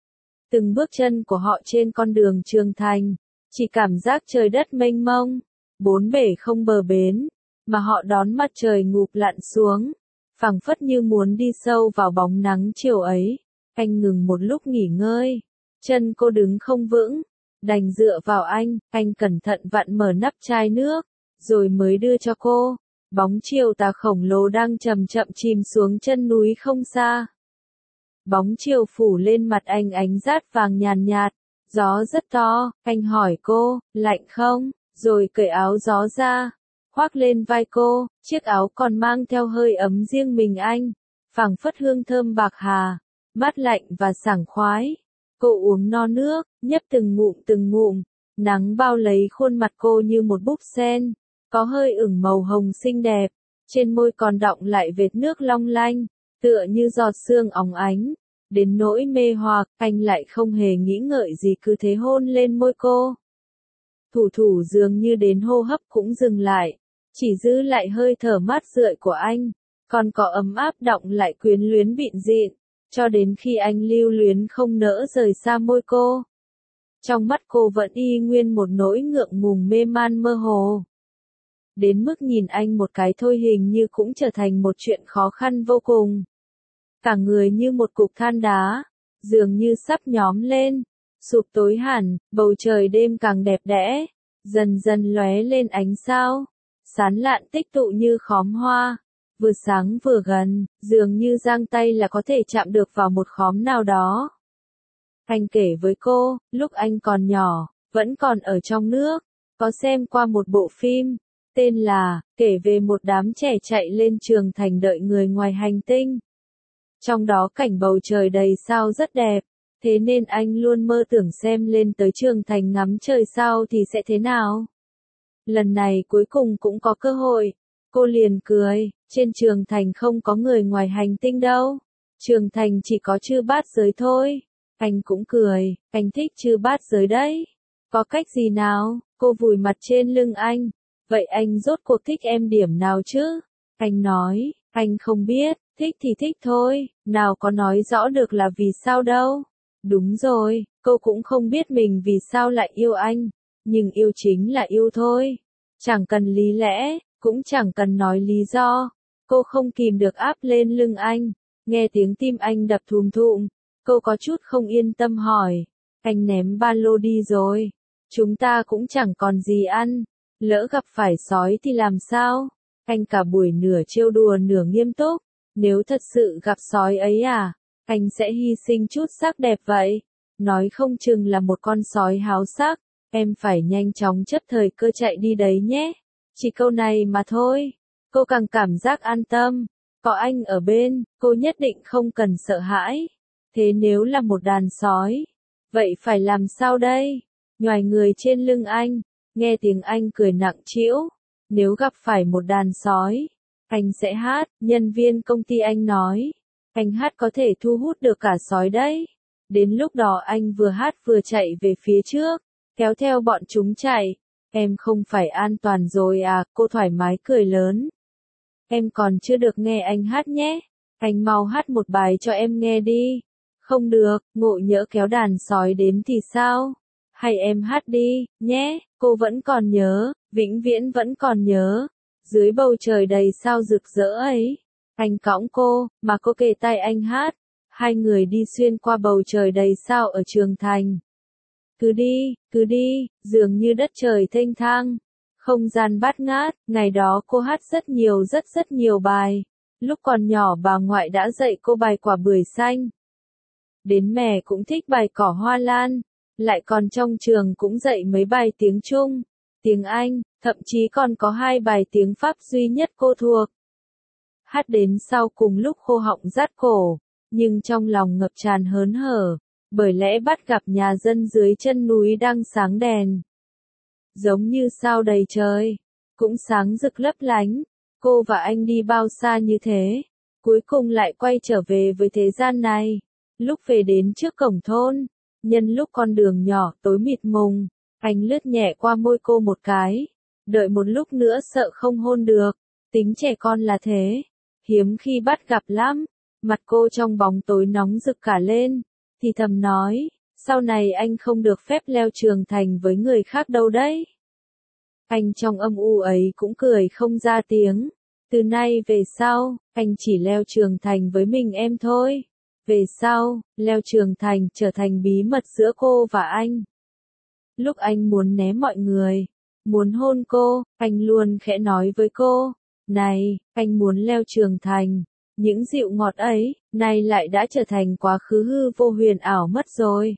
Từng bước chân của họ trên con đường Trường Thành, chỉ cảm giác trời đất mênh mông, bốn bể không bờ bến, mà họ đón mặt trời ngụp lặn xuống, phảng phất như muốn đi sâu vào bóng nắng chiều ấy. Anh ngừng một lúc nghỉ ngơi, chân cô đứng không vững, đành dựa vào anh cẩn thận vặn mở nắp chai nước, rồi mới đưa cho cô. Bóng chiều tà khổng lồ đang chậm chậm chìm xuống chân núi không xa. Bóng chiều phủ lên mặt anh ánh rát vàng nhàn nhạt, gió rất to, anh hỏi cô, lạnh không, rồi cởi áo gió ra, khoác lên vai cô, chiếc áo còn mang theo hơi ấm riêng mình anh, phảng phất hương thơm bạc hà, mát lạnh và sảng khoái. Cô uống no nước, nhấp từng ngụm, nắng bao lấy khuôn mặt cô như một búp sen, có hơi ửng màu hồng xinh đẹp, trên môi còn đọng lại vệt nước long lanh, tựa như giọt sương óng ánh. Đến nỗi mê hoặc, anh lại không hề nghĩ ngợi gì cứ thế hôn lên môi cô. Thủ thủ dường như đến hô hấp cũng dừng lại, chỉ giữ lại hơi thở mát rượi của anh, còn có ấm áp đọng lại quyến luyến vịn dịn, cho đến khi anh lưu luyến không nỡ rời xa môi cô. Trong mắt cô vẫn y nguyên một nỗi ngượng ngùng mê man mơ hồ. Đến mức nhìn anh một cái thôi hình như cũng trở thành một chuyện khó khăn vô cùng. Cả người như một cục than đá, dường như sắp nhóm lên, sụp tối hẳn, bầu trời đêm càng đẹp đẽ, dần dần lóe lên ánh sao, sán lạn tích tụ như khóm hoa, vừa sáng vừa gần, dường như giang tay là có thể chạm được vào một khóm nào đó. Anh kể với cô, lúc anh còn nhỏ, vẫn còn ở trong nước, có xem qua một bộ phim, tên là kể về một đám trẻ chạy lên trường thành đợi người ngoài hành tinh. Trong đó cảnh bầu trời đầy sao rất đẹp, thế nên anh luôn mơ tưởng xem lên tới trường thành ngắm trời sao thì sẽ thế nào. Lần này cuối cùng cũng có cơ hội. Cô liền cười, trên trường thành không có người ngoài hành tinh đâu. Trường thành chỉ có chư bát giới thôi. Anh cũng cười, anh thích chư bát giới đấy. Có cách gì nào? Cô vùi mặt trên lưng anh. Vậy anh rốt cuộc thích em điểm nào chứ? Anh nói, anh không biết, thích thì thích thôi, nào có nói rõ được là vì sao đâu. Đúng rồi, cô cũng không biết mình vì sao lại yêu anh, nhưng yêu chính là yêu thôi. Chẳng cần lý lẽ, cũng chẳng cần nói lý do. Cô không kìm được áp lên lưng anh, nghe tiếng tim anh đập thùm thụm. Cô có chút không yên tâm hỏi, anh ném ba lô đi rồi, chúng ta cũng chẳng còn gì ăn, lỡ gặp phải sói thì làm sao? Anh cả buổi nửa trêu đùa nửa nghiêm túc, nếu thật sự gặp sói ấy à, anh sẽ hy sinh chút sắc đẹp vậy, nói không chừng là một con sói háo sắc, em phải nhanh chóng chấp thời cơ chạy đi đấy nhé. Chỉ câu này mà thôi, cô càng cảm giác an tâm, có anh ở bên, cô nhất định không cần sợ hãi. Thế nếu là một đàn sói, vậy phải làm sao đây? Nhoài người trên lưng anh, nghe tiếng anh cười nặng trĩu. Nếu gặp phải một đàn sói, anh sẽ hát, nhân viên công ty anh nói. Anh hát có thể thu hút được cả sói đấy. Đến lúc đó anh vừa hát vừa chạy về phía trước, kéo theo bọn chúng chạy. Em không phải an toàn rồi à, cô thoải mái cười lớn. Em còn chưa được nghe anh hát nhé. Anh mau hát một bài cho em nghe đi. Không được, ngộ nhỡ kéo đàn sói đến thì sao? Hay em hát đi, nhé, cô vẫn còn nhớ, vĩnh viễn vẫn còn nhớ. Dưới bầu trời đầy sao rực rỡ ấy, anh cõng cô, mà cô kề tai anh hát. Hai người đi xuyên qua bầu trời đầy sao ở trường thành. Cứ đi, dường như đất trời thênh thang. Không gian bát ngát, ngày đó cô hát rất nhiều bài. Lúc còn nhỏ bà ngoại đã dạy cô bài quả bưởi xanh. Đến mẹ cũng thích bài cỏ hoa lan, lại còn trong trường cũng dạy mấy bài tiếng Trung, tiếng Anh, thậm chí còn có 2 bài tiếng Pháp duy nhất cô thuộc. Hát đến sau cùng lúc khô họng rát cổ, nhưng trong lòng ngập tràn hớn hở, bởi lẽ bắt gặp nhà dân dưới chân núi đang sáng đèn. Giống như sao đầy trời, cũng sáng rực lấp lánh, cô và anh đi bao xa như thế, cuối cùng lại quay trở về với thế gian này. Lúc về đến trước cổng thôn, nhân lúc con đường nhỏ tối mịt mùng, anh lướt nhẹ qua môi cô một cái, đợi một lúc nữa sợ không hôn được, tính trẻ con là thế, hiếm khi bắt gặp lắm, mặt cô trong bóng tối nóng rực cả lên, thì thầm nói, sau này anh không được phép leo trường thành với người khác đâu đấy. Anh trong âm u ấy cũng cười không ra tiếng, từ nay về sau, anh chỉ leo trường thành với mình em thôi. Về sau, leo trường thành trở thành bí mật giữa cô và anh. Lúc anh muốn né mọi người, muốn hôn cô, anh luôn khẽ nói với cô, này, anh muốn leo trường thành. Những dịu ngọt ấy, nay lại đã trở thành quá khứ hư vô huyền ảo mất rồi.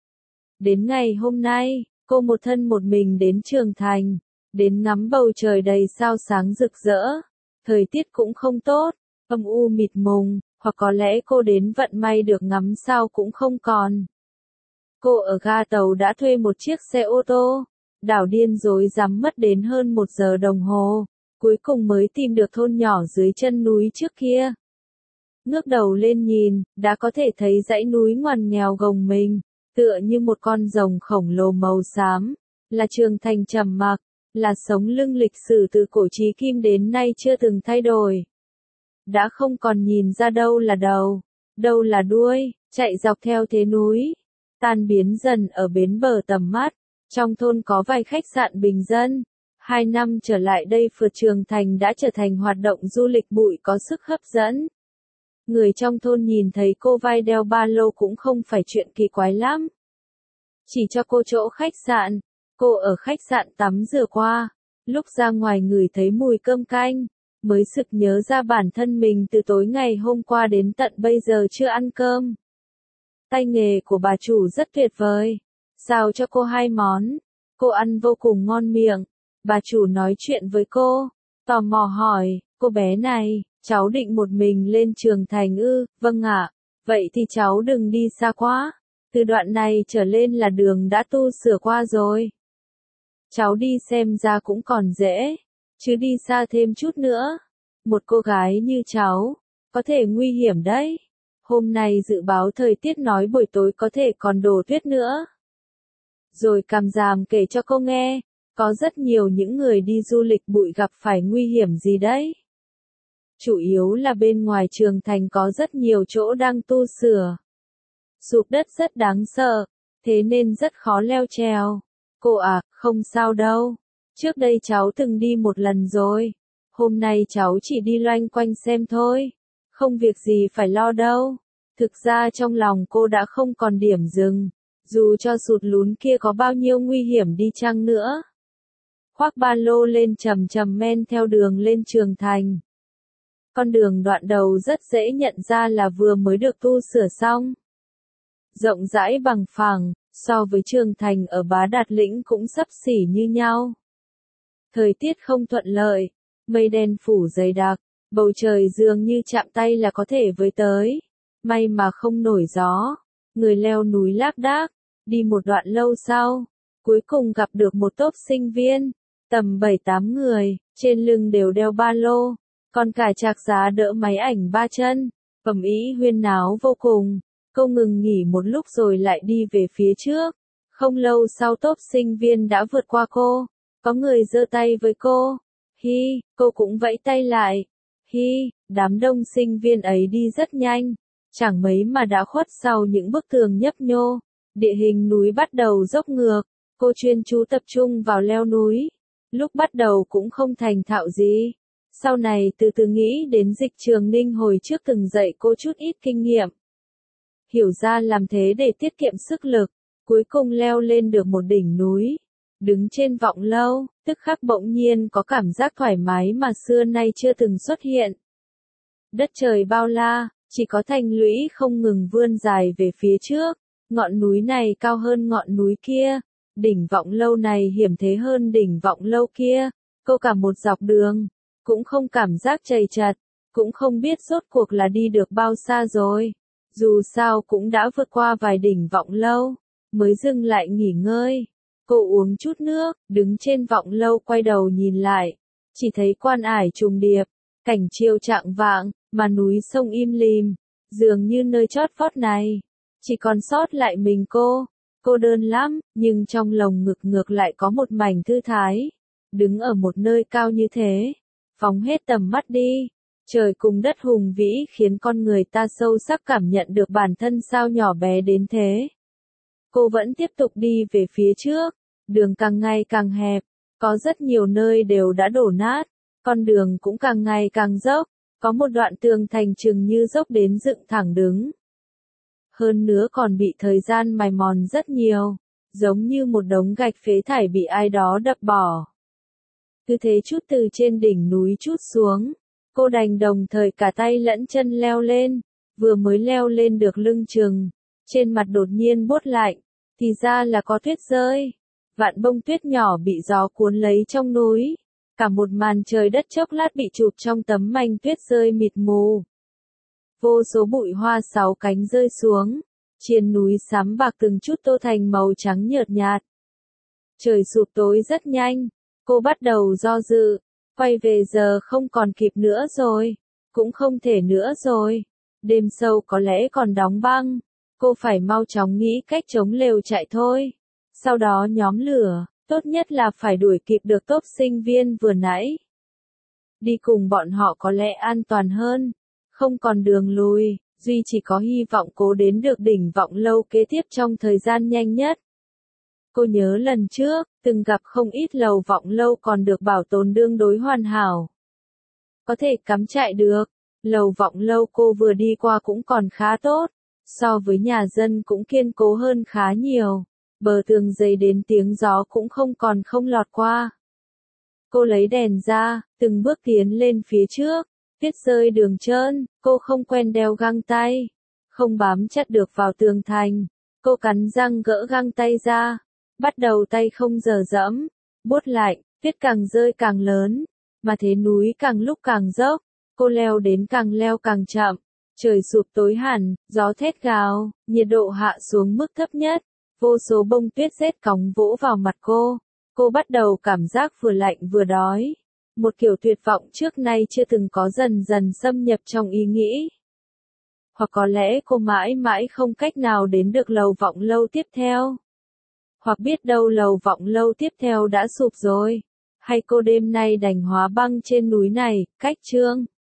Đến ngày hôm nay, cô một thân một mình đến trường thành, đến ngắm bầu trời đầy sao sáng rực rỡ. Thời tiết cũng không tốt, âm u mịt mùng. Hoặc có lẽ cô đến vận may được ngắm sao cũng không còn. Cô ở ga tàu đã thuê một chiếc xe ô tô, đảo điên rối rắm mất đến hơn 1 giờ đồng hồ, cuối cùng mới tìm được thôn nhỏ dưới chân núi trước kia. Ngước đầu lên nhìn, đã có thể thấy dãy núi ngoằn nghèo gồng mình, tựa như một con rồng khổng lồ màu xám, là trường thành trầm mặc, là sống lưng lịch sử từ cổ chí kim đến nay chưa từng thay đổi. Đã không còn nhìn ra đâu là đầu, đâu là đuôi, chạy dọc theo thế núi, tan biến dần ở bến bờ tầm mắt. Trong thôn có vài khách sạn bình dân. 2 năm trở lại đây phượt trường thành đã trở thành hoạt động du lịch bụi có sức hấp dẫn. Người trong thôn nhìn thấy cô vai đeo ba lô cũng không phải chuyện kỳ quái lắm. Chỉ cho cô chỗ khách sạn, cô ở khách sạn tắm rửa qua, lúc ra ngoài ngửi thấy mùi cơm canh, mới sực nhớ ra bản thân mình từ tối ngày hôm qua đến tận bây giờ chưa ăn cơm. Tay nghề của bà chủ rất tuyệt vời, xào cho cô 2 món, cô ăn vô cùng ngon miệng, Bà chủ nói chuyện với cô, tò mò hỏi, cô bé này, cháu định một mình lên Trường Thành ư? Vâng ạ, vậy thì cháu đừng đi xa quá. Từ đoạn này trở lên là đường đã tu sửa qua rồi. Cháu đi xem ra cũng còn dễ, chứ đi xa thêm chút nữa. Một cô gái như cháu, có thể nguy hiểm đấy. Hôm nay dự báo thời tiết nói buổi tối có thể còn đổ tuyết nữa. Rồi Cam Giảm kể cho cô nghe, có rất nhiều những người đi du lịch bụi gặp phải nguy hiểm gì đấy. Chủ yếu là bên ngoài Trường Thành có rất nhiều chỗ đang tu sửa. Sụp đất rất đáng sợ, thế nên rất khó leo trèo. Cô à, không sao đâu. Trước đây cháu từng đi một lần rồi. Hôm nay cháu chỉ đi loanh quanh xem thôi. Không việc gì phải lo đâu. Thực ra trong lòng cô đã không còn điểm dừng. Dù cho sụt lún kia có bao nhiêu nguy hiểm đi chăng nữa. Khoác ba lô lên chầm chầm men theo đường lên Trường Thành. Con đường đoạn đầu rất dễ nhận ra là vừa mới được tu sửa xong. Rộng rãi bằng phẳng, so với Trường Thành ở Bá Đạt Lĩnh cũng xấp xỉ như nhau. Thời tiết không thuận lợi, mây đen phủ dày đặc, bầu trời dường như chạm tay là có thể với tới. May mà không nổi gió, người leo núi lác đác, đi một đoạn lâu sau, cuối cùng gặp được một tốp sinh viên, tầm 7-8 người, trên lưng đều đeo ba lô, còn cả Trạc Giá đỡ máy ảnh 3 chân, ầm ĩ huyên náo vô cùng. Cô ngừng nghỉ một lúc rồi lại đi về phía trước. Không lâu sau tốp sinh viên đã vượt qua cô. Có người giơ tay với cô. Hi, cô cũng vẫy tay lại. Hi, đám đông sinh viên ấy đi rất nhanh. Chẳng mấy mà đã khuất sau những bức tường nhấp nhô. Địa hình núi bắt đầu dốc ngược. Cô chuyên chú tập trung vào leo núi. Lúc bắt đầu cũng không thành thạo gì. Sau này từ từ nghĩ đến Dịch Trường Ninh hồi trước từng dạy cô chút ít kinh nghiệm. Hiểu ra làm thế để tiết kiệm sức lực, cuối cùng leo lên được một đỉnh núi. Đứng trên vọng lâu, tức khắc bỗng nhiên có cảm giác thoải mái mà xưa nay chưa từng xuất hiện. Đất trời bao la, chỉ có thành lũy không ngừng vươn dài về phía trước, ngọn núi này cao hơn ngọn núi kia, đỉnh vọng lâu này hiểm thế hơn đỉnh vọng lâu kia, cô cả một dọc đường, cũng không cảm giác trầy trật, cũng không biết rốt cuộc là đi được bao xa rồi. Dù sao cũng đã vượt qua vài đỉnh vọng lâu, mới dừng lại nghỉ ngơi. Cô uống chút nước, đứng trên vọng lâu quay đầu nhìn lại. Chỉ thấy quan ải trùng điệp, cảnh chiều chạng vạng, mà núi sông im lìm. Dường như nơi chót vót này, chỉ còn sót lại mình cô. Cô đơn lắm, nhưng trong lồng ngực ngược lại có một mảnh thư thái. Đứng ở một nơi cao như thế, phóng hết tầm mắt đi. Trời cùng đất hùng vĩ khiến con người ta sâu sắc cảm nhận được bản thân sao nhỏ bé đến thế. Cô vẫn tiếp tục đi về phía trước, đường càng ngày càng hẹp, có rất nhiều nơi đều đã đổ nát, con đường cũng càng ngày càng dốc, có một đoạn tường thành chừng như dốc đến dựng thẳng đứng. Hơn nữa còn bị thời gian mài mòn rất nhiều, giống như một đống gạch phế thải bị ai đó đập bỏ. Cứ thế chút từ trên đỉnh núi chút xuống. Cô đành đồng thời cả tay lẫn chân leo lên, vừa mới leo lên được lưng chừng, trên mặt đột nhiên buốt lạnh, thì ra là có tuyết rơi. Vạn bông tuyết nhỏ bị gió cuốn lấy trong núi, cả một màn trời đất chốc lát bị chụp trong tấm manh tuyết rơi mịt mù. Vô số bụi hoa sáu cánh rơi xuống, trên núi xám bạc từng chút tô thành màu trắng nhợt nhạt. Trời sụp tối rất nhanh, cô bắt đầu do dự. Quay về giờ không còn kịp nữa rồi, cũng không thể nữa rồi. Đêm sâu có lẽ còn đóng băng, cô phải mau chóng nghĩ cách chống lều chạy thôi. Sau đó nhóm lửa, tốt nhất là phải đuổi kịp được tốp sinh viên vừa nãy. Đi cùng bọn họ có lẽ an toàn hơn, không còn đường lùi, duy chỉ có hy vọng cố đến được đỉnh vọng lâu kế tiếp trong thời gian nhanh nhất. Cô nhớ lần trước, từng gặp không ít lầu vọng lâu còn được bảo tồn tương đối hoàn hảo. Có thể cắm trại được, lầu vọng lâu cô vừa đi qua cũng còn khá tốt, so với nhà dân cũng kiên cố hơn khá nhiều, bờ tường dày đến tiếng gió cũng không lọt qua. Cô lấy đèn ra, từng bước tiến lên phía trước, tuyết rơi đường trơn, cô không quen đeo găng tay, không bám chặt được vào tường thành, cô cắn răng gỡ găng tay ra. Bắt đầu tay không dờ dẫm, buốt lạnh, Tuyết càng rơi càng lớn, mà thế núi càng lúc càng dốc, cô leo càng chậm. Trời sụp tối hẳn, gió thét gào, nhiệt độ hạ xuống mức thấp nhất, vô số bông tuyết rét cóng vỗ vào mặt cô. Cô bắt đầu cảm giác vừa lạnh vừa đói. Một kiểu tuyệt vọng trước nay chưa từng có dần dần xâm nhập trong ý nghĩ. Hoặc có lẽ cô mãi mãi không cách nào đến được lầu vọng lâu tiếp theo. Hoặc biết đâu lầu vọng lâu tiếp theo đã sụp rồi. Hay cô đêm nay đành hóa băng trên núi này, cách chương.